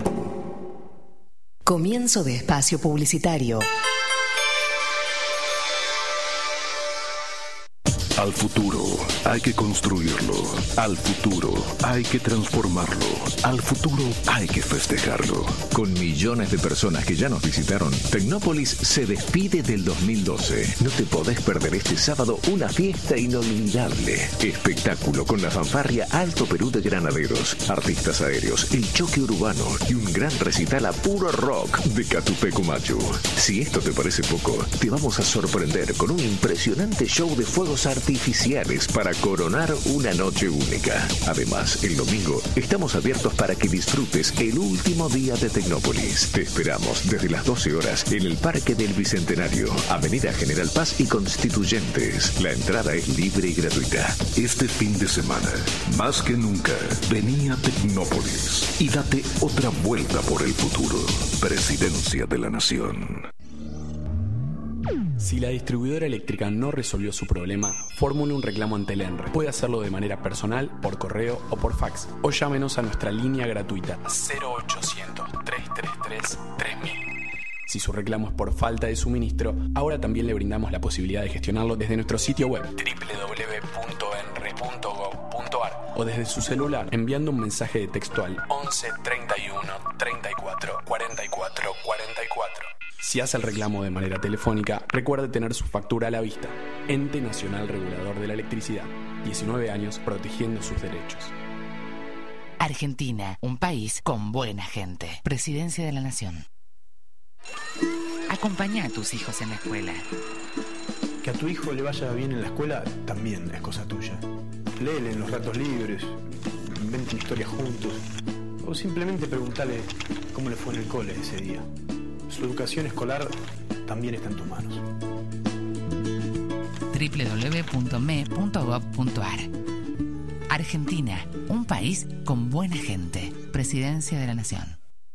Comienzo de espacio publicitario. Al futuro hay que construirlo. Al futuro hay que transformarlo. Al futuro hay que festejarlo. Con millones de personas que ya nos visitaron, Tecnópolis se despide del dos mil doce. No te podés perder este sábado una fiesta inolvidable. Espectáculo con la fanfarria Alto Perú de Granaderos, artistas aéreos, el choque urbano y un gran recital a puro rock de Catupecu Machu. Si esto te parece poco, te vamos a sorprender con un impresionante show de fuegos artificiales artificiales para coronar una noche única. Además, el domingo estamos abiertos para que disfrutes el último día de Tecnópolis. Te esperamos desde las doce horas en el Parque del Bicentenario, Avenida General Paz y Constituyentes. La entrada es libre y gratuita. Este fin de semana, más que nunca, vení a Tecnópolis y date otra vuelta por el futuro. Presidencia de la Nación. Si la distribuidora eléctrica no resolvió su problema, formule un reclamo ante el ENRE. Puede hacerlo de manera personal, por correo o por fax. O llámenos a nuestra línea gratuita cero ochocientos, trescientos treinta y tres, tres mil. Si su reclamo es por falta de suministro, ahora también le brindamos la posibilidad de gestionarlo desde nuestro sitio web doble u doble u doble u punto enre punto gob punto ar o desde su celular enviando un mensaje de texto al once, treinta y uno, treinta y cuatro, cuarenta y cuatro, cuarenta y cuatro. Si hace el reclamo de manera telefónica, recuerde tener su factura a la vista. Ente Nacional Regulador de la Electricidad. diecinueve años protegiendo sus derechos. Argentina, un país con buena gente. Presidencia de la Nación. Acompaña a tus hijos en la escuela. Que a tu hijo le vaya bien en la escuela también es cosa tuya. Léele en los ratos libres, inventen historias juntos, o simplemente preguntale cómo le fue en el cole ese día. Su educación escolar también está en tus manos. doble u doble u doble u punto m e punto gob punto ar. Argentina, un país con buena gente. Presidencia de la Nación.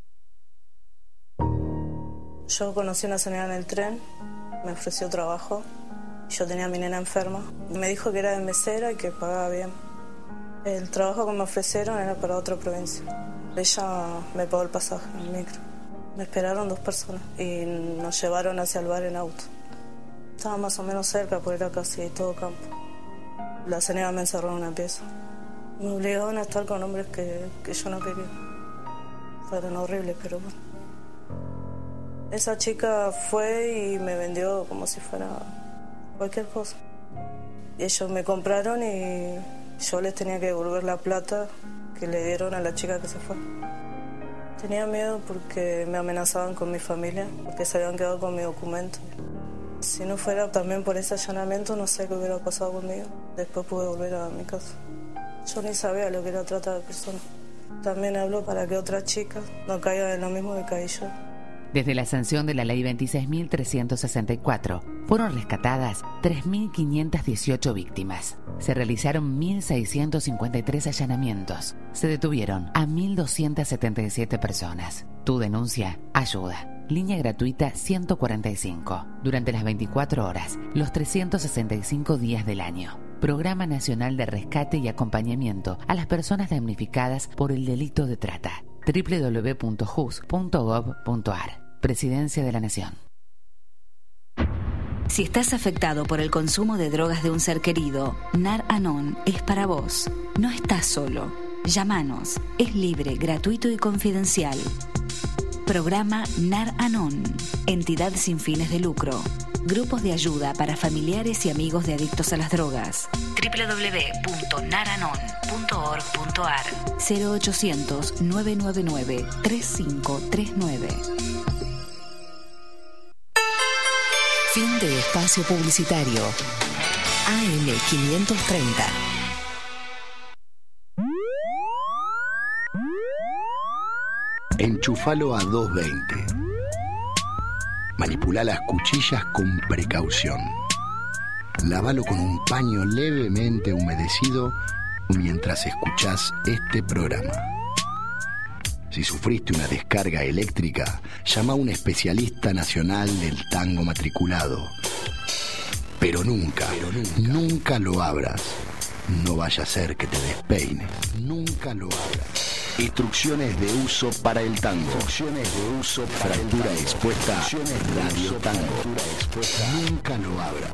Yo conocí a una señora en el tren, me ofreció trabajo. Yo tenía a mi nena enferma. Me dijo que era de mesera y que pagaba bien. El trabajo que me ofrecieron era para otra provincia. Ella me pagó el pasaje en el micro. Me esperaron dos personas y nos llevaron hacia el bar en auto. Estaba más o menos cerca porque era casi todo campo. La señora me encerró en una pieza. Me obligaban a estar con hombres que, que yo no quería. Fueron horribles, pero bueno. Esa chica fue y me vendió como si fuera cualquier cosa. Y ellos me compraron y yo les tenía que devolver la plata que le dieron a la chica que se fue. Tenía miedo porque me amenazaban con mi familia, porque se habían quedado con mi documento. Si no fuera también por ese allanamiento, no sé qué hubiera pasado conmigo. Después pude volver a mi casa. Yo ni sabía lo que era trata de personas. También hablo para que otras chicas no caigan en lo mismo que caí yo. Desde la sanción de la Ley veintiséis mil trescientos sesenta y cuatro, fueron rescatadas tres mil quinientas dieciocho víctimas. Se realizaron mil seiscientos cincuenta y tres allanamientos. Se detuvieron a mil doscientas setenta y siete personas. Tu denuncia ayuda. Línea gratuita ciento cuarenta y cinco. Durante las veinticuatro horas, los trescientos sesenta y cinco días del año. Programa Nacional de Rescate y Acompañamiento a las personas damnificadas por el delito de trata. doble u doble u doble u punto jus punto gob punto ar. Presidencia de la Nación. Si estás afectado por el consumo de drogas de un ser querido, Nar Anon es para vos. No estás solo. Llámanos. Es libre, gratuito y confidencial. Programa Nar Anon. Entidad sin fines de lucro. Grupos de ayuda para familiares y amigos de adictos a las drogas. doble u doble u doble u punto naranon punto org punto ar. cero ochocientos, nueve nueve nueve, tres cinco tres nueve. Fin de espacio publicitario. A M quinientos treinta. Enchufalo a doscientos veinte. Manipula las cuchillas con precaución. Lávalo con un paño levemente humedecido mientras escuchás este programa. Si sufriste una descarga eléctrica, llama a un especialista nacional del tango matriculado. Pero nunca, pero nunca, nunca lo abras. No vaya a ser que te despeines. Nunca lo abras. Instrucciones de uso para el tango. Instrucciones de uso para fractura el tango. Expuesta. Radio Tango. Expuesta. Nunca lo abras.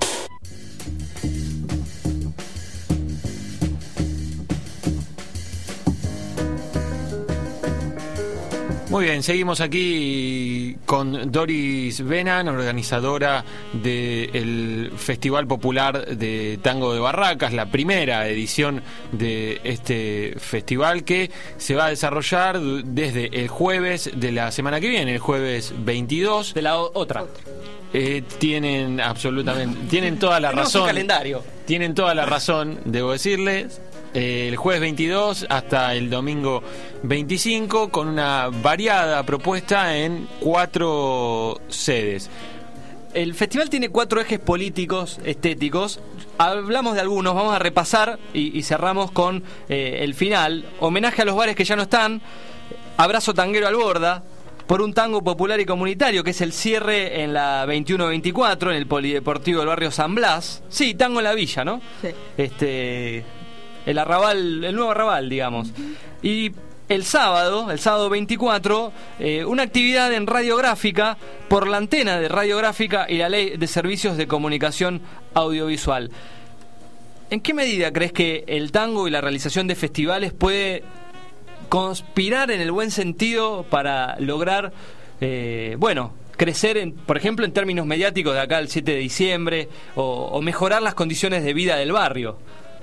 Muy bien, seguimos aquí con Doris Benan, organizadora del Festival Popular de Tango de Barracas, la primera edición de este festival que se va a desarrollar desde el jueves de la semana que viene, el jueves veintidós. De la otra. Eh, tienen absolutamente, tienen toda la Tenemos razón. un calendario. Tienen toda la razón, debo decirles. Eh, el jueves veintidós hasta el domingo veinticinco, con una variada propuesta en cuatro sedes. El festival tiene cuatro ejes políticos, estéticos. Hablamos de algunos, vamos a repasar y, y cerramos con eh, el final. Homenaje a los bares que ya no están. Abrazo tanguero al Borda, por un tango popular y comunitario, que es el cierre en la veintiuno veinticuatro, en el Polideportivo del barrio San Blas. Sí, tango en la villa, ¿no? Sí. Este, el arrabal, el nuevo arrabal, digamos. Y el sábado, el sábado veinticuatro, eh, una actividad en radiográfica por la antena de radiográfica y la ley de servicios de comunicación audiovisual. ¿En qué medida crees que el tango y la realización de festivales puede conspirar en el buen sentido para lograr, eh, bueno, crecer, en, por ejemplo, en términos mediáticos de acá al siete de diciembre, o, o mejorar las condiciones de vida del barrio?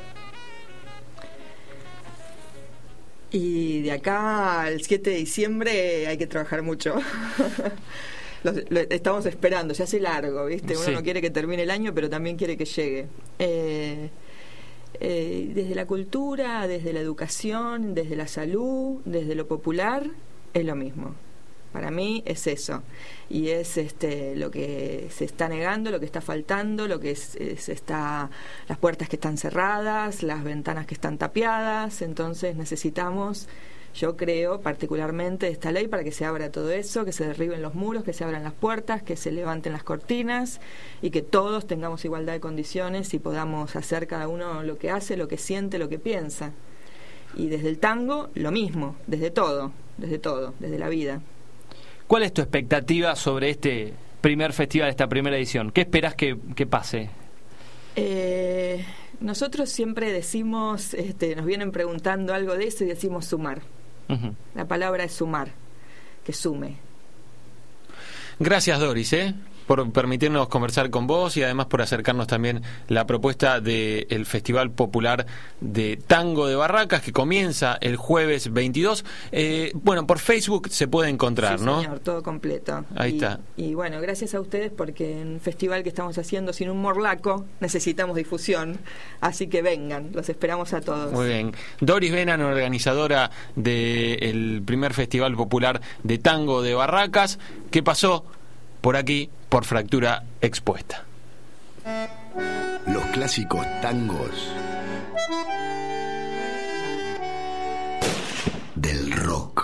Y de acá al siete de diciembre hay que trabajar mucho. Lo, lo estamos esperando, se hace largo, ¿viste? Uno Sí. no quiere que termine el año, pero también quiere que llegue. Eh, eh, desde la cultura, desde la educación, desde la salud, desde lo popular, es lo mismo. Para mí es eso. Y es este lo que se está negando, lo que está faltando, lo que es, es está las puertas que están cerradas, las ventanas que están tapiadas. Entonces necesitamos, yo creo particularmente, esta ley para que se abra todo eso, que se derriben los muros, que se abran las puertas, que se levanten las cortinas y que todos tengamos igualdad de condiciones y podamos hacer cada uno lo que hace, lo que siente, lo que piensa. Y desde el tango, lo mismo, desde todo, desde todo, desde la vida. ¿Cuál es tu expectativa sobre este primer festival, esta primera edición? ¿Qué esperás que, que pase? Eh, nosotros siempre decimos, este, nos vienen preguntando algo de eso y decimos sumar. Uh-huh. La palabra es sumar, que sume. Gracias, Doris, ¿eh? por permitirnos conversar con vos y además por acercarnos también la propuesta del Festival Popular de Tango de Barracas, que comienza el jueves veintidós. Eh, bueno, por Facebook se puede encontrar, sí, ¿no? Señor, todo completo. Ahí y, está. Y bueno, gracias a ustedes porque en un festival que estamos haciendo sin un morlaco necesitamos difusión, así que vengan, los esperamos a todos. Muy bien. Doris Venan, organizadora del primer Festival Popular de Tango de Barracas, que pasó por aquí por Fractura Expuesta. Los clásicos tangos del rock.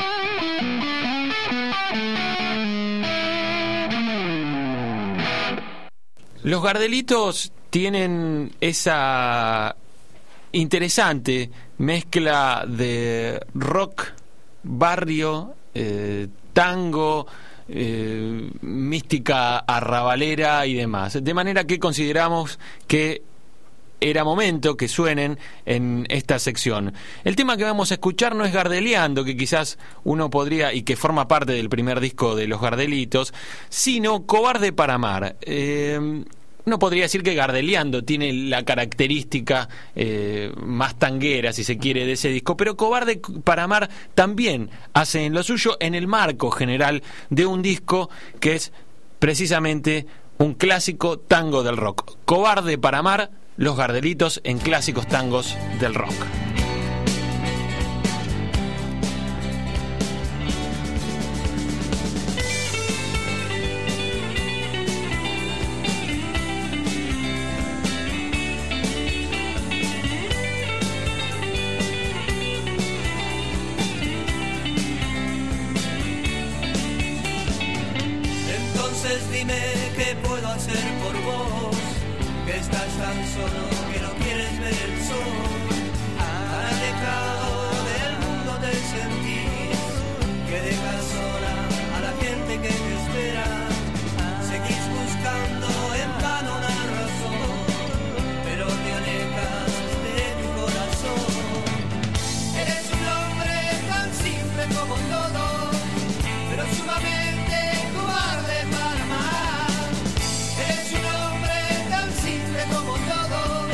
Los Gardelitos tienen esa interesante mezcla de rock, barrio, eh, tango, eh, mística arrabalera y demás. De manera que consideramos que era momento que suenen en esta sección. El tema que vamos a escuchar no es Gardeleando, que quizás uno podría, y que forma parte del primer disco de Los Gardelitos, sino Cobarde para amar. Eh, uno podría decir que Gardeleando tiene la característica eh, más tanguera, si se quiere, de ese disco, pero Cobarde para amar también hace en lo suyo en el marco general de un disco que es precisamente un clásico tango del rock. Cobarde para amar, Los Gardelitos en clásicos tangos del rock. Entonces dime qué puedo hacer por vos, que estás tan solo, que no quieres ver el sol. Alejado del mundo te sentís, que dejas sola a la gente que te espera. Seguís buscando en vano una razón, pero te alejas de tu corazón. Eres un hombre tan simple como todo, pero sumamente cobarde para amar. Eres un hombre tan simple como todo,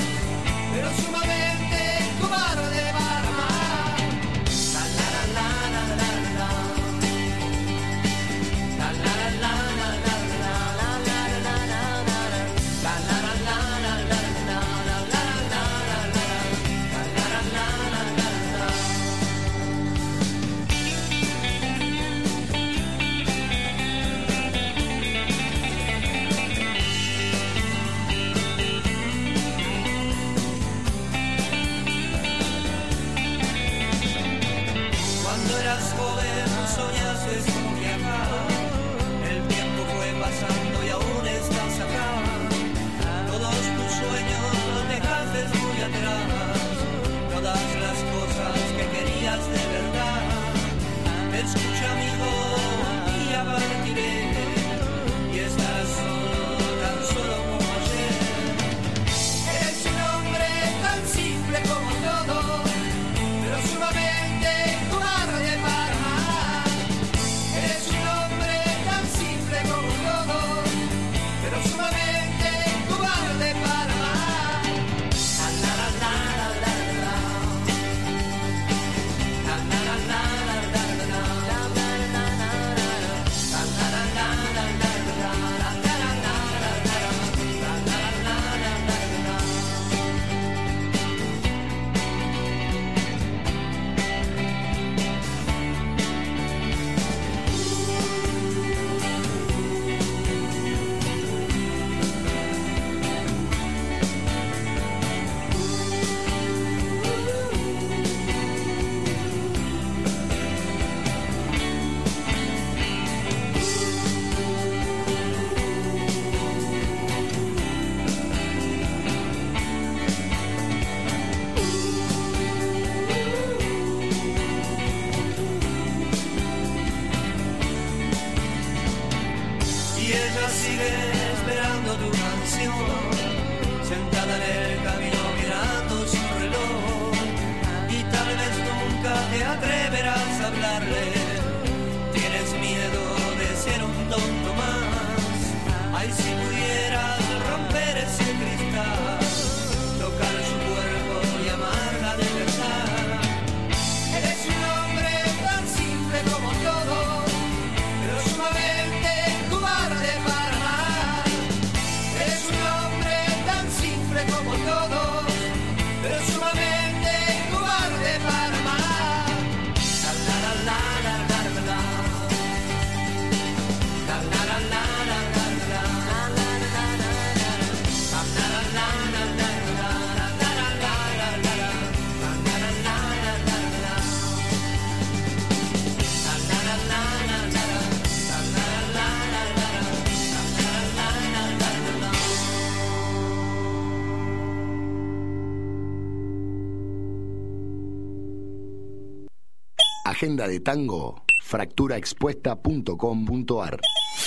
Agenda de tango, fractura expuesta punto com punto ar.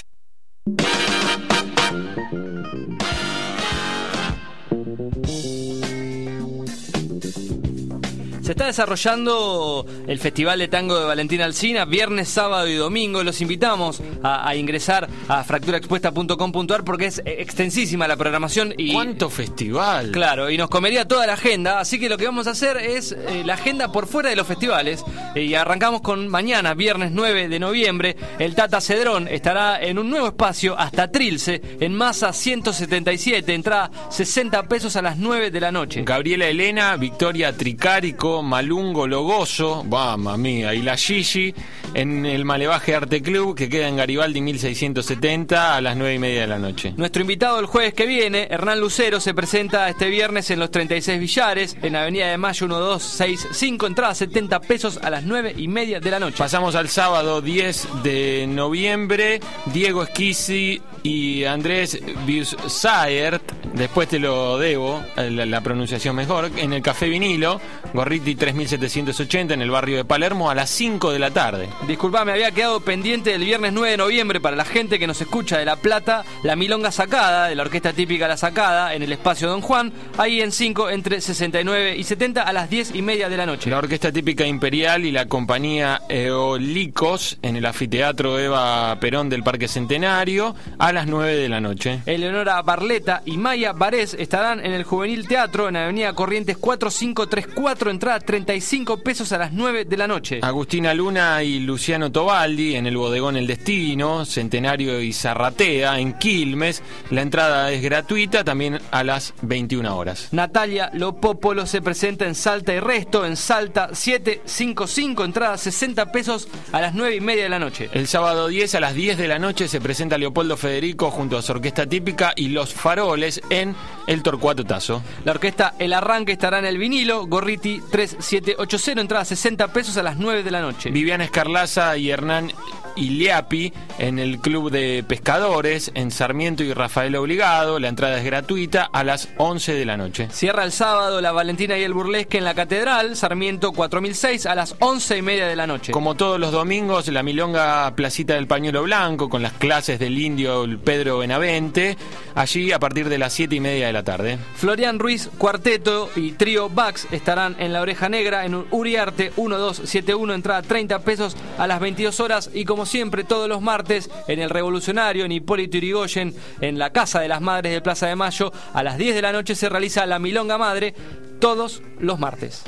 Se está desarrollando el Festival de Tango de Valentín Alsina, viernes, sábado y domingo. Los invitamos a, a ingresar a fractura expuesta punto com punto ar porque es extensísima la programación. Y, ¡cuánto festival! Claro, y nos comería toda la agenda. Así que lo que vamos a hacer es eh, la agenda por fuera de los festivales. Eh, y arrancamos con mañana, viernes nueve de noviembre. El Tata Cedrón estará en un nuevo espacio hasta Trilce, en Masa ciento setenta y siete. Entrada sesenta pesos a las nueve de la noche. Gabriela Elena, Victoria Tricárico, Malungo Logoso, mamma mía, y la Gigi en el Malevaje Arte Club, que queda en Garibaldi mil seiscientos setenta a las nueve y media de la noche. Nuestro invitado el jueves que viene, Hernán Lucero, se presenta este viernes en los treinta y seis Villares, en Avenida de Mayo mil doscientos sesenta y cinco, entrada setenta pesos a las nueve y media de la noche. Pasamos al sábado diez de noviembre, Diego Esquisi y Andrés Biusaert, después te lo debo, la, la pronunciación mejor, en el Café Vinilo, Gorriti tres mil setecientos ochenta, en el barrio de Palermo, a las cinco de la tarde. Disculpame, había quedado pendiente del viernes nueve de noviembre para la gente que nos escucha de La Plata, la Milonga Sacada, de la Orquesta Típica La Sacada, en el Espacio Don Juan, ahí en cinco, entre sesenta y nueve y setenta, a las diez y media de la noche. La Orquesta Típica Imperial y la compañía Eolicos, en el Anfiteatro Eva Perón del Parque Centenario, a las nueve de la noche. Eleonora Barleta y Maya Varés estarán en el Juvenil Teatro, en Avenida Corrientes cuatro cinco tres cuatro, entrada treinta y cinco pesos a las nueve de la noche. Agustina Luna y Luciano Tobaldi en el Bodegón El Destino, Centenario y Zarratea, en Quilmes. La entrada es gratuita, también a las veintiuna horas. Natalia Lopopolo se presenta en Salta y Resto, en Salta setecientos cincuenta y cinco, entrada sesenta pesos a las nueve y media de la noche. El sábado diez a las diez de la noche se presenta Leopoldo Federico junto a su Orquesta Típica y Los Faroles en el Torcuato Tazo. La orquesta El Arranque estará en el Vinilo, Gorriti tres siete ocho cero, entrada sesenta pesos a las nueve de la noche. Viviana Escarlaza y Hernán Iliapi en el Club de Pescadores, en Sarmiento y Rafael Obligado. La entrada es gratuita a las once de la noche. Cierra el sábado la Valentina y el Burlesque en la Catedral, Sarmiento cuatro mil seis, a las once y media de la noche. Como todos los domingos, la Milonga Placita del Pañuelo Blanco, con las clases del indio Pedro Benavente, allí a partir de las siete y media de la tarde. Florian Ruiz, Cuarteto y Trío Bax estarán en la Oreja Negra, en Uriarte mil doscientos setenta y uno, entrada treinta pesos a las veintidós horas. Y como siempre, todos los martes, en el Revolucionario, en Hipólito Yrigoyen, en la Casa de las Madres de Plaza de Mayo, a las diez de la noche se realiza la Milonga Madre, todos los martes.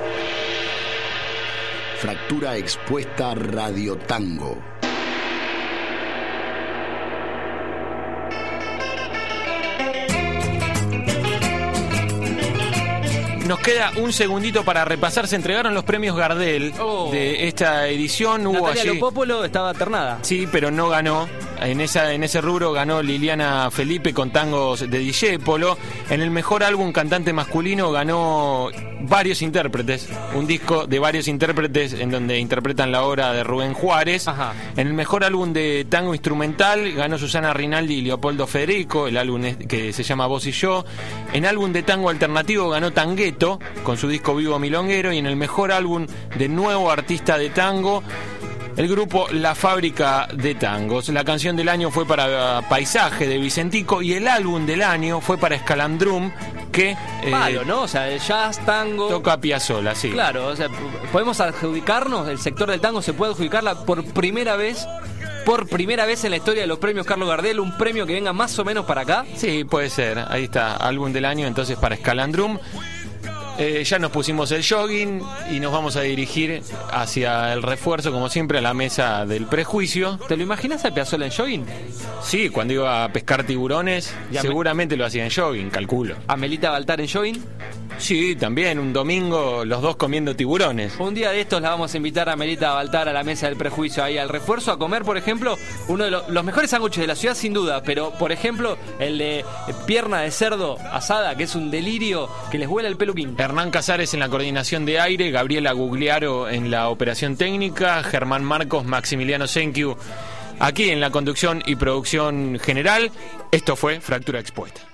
Fractura expuesta Radio Tango. Nos queda un segundito para repasar. Se entregaron los premios Gardel oh. de esta edición. Hubo Natalia allí... Lopopolo estaba ternada. Sí, pero no ganó. En, esa, en ese rubro ganó Liliana Felipe con Tangos de Discépolo. En el mejor álbum cantante masculino ganó varios intérpretes. Un disco de varios intérpretes en donde interpretan la obra de Rubén Juárez. Ajá. En el mejor álbum de tango instrumental ganó Susana Rinaldi y Leopoldo Federico, el álbum que se llama Vos y Yo. En álbum de tango alternativo ganó Tangueto con su disco Vivo Milonguero. Y en el mejor álbum de nuevo artista de tango, el grupo La Fábrica de Tangos. La canción del año fue para Paisaje de Vicentico y el álbum del año fue para Escalandrum, que Palo, eh, ¿no? O sea, el jazz, tango. Toca Piazzolla, sí. Claro, o sea, podemos adjudicarnos, el sector del tango se puede adjudicarla por primera vez. Por primera vez en la historia de los premios Carlos Gardel, un premio que venga más o menos para acá. Sí, puede ser. Ahí está, álbum del año entonces para Escalandrum. Eh, ya nos pusimos el jogging y nos vamos a dirigir hacia el refuerzo, como siempre, a la mesa del prejuicio. ¿Te lo imaginas a Piazzolla en jogging? Sí, cuando iba a pescar tiburones, seguramente lo hacía en jogging, calculo. ¿A Melita Baltar en jogging? Sí, también, un domingo los dos comiendo tiburones. Un día de estos la vamos a invitar a Melita Baltar a la mesa del prejuicio, ahí al refuerzo, a comer, por ejemplo, uno de los, los mejores sándwiches de la ciudad, sin duda, pero, por ejemplo, el de pierna de cerdo asada, que es un delirio que les vuela el peluquín. Hernán Casares en la coordinación de aire, Gabriela Gugliaro en la operación técnica, Germán Marcos, Maximiliano Senkiu aquí en la conducción y producción general. Esto fue Fractura Expuesta.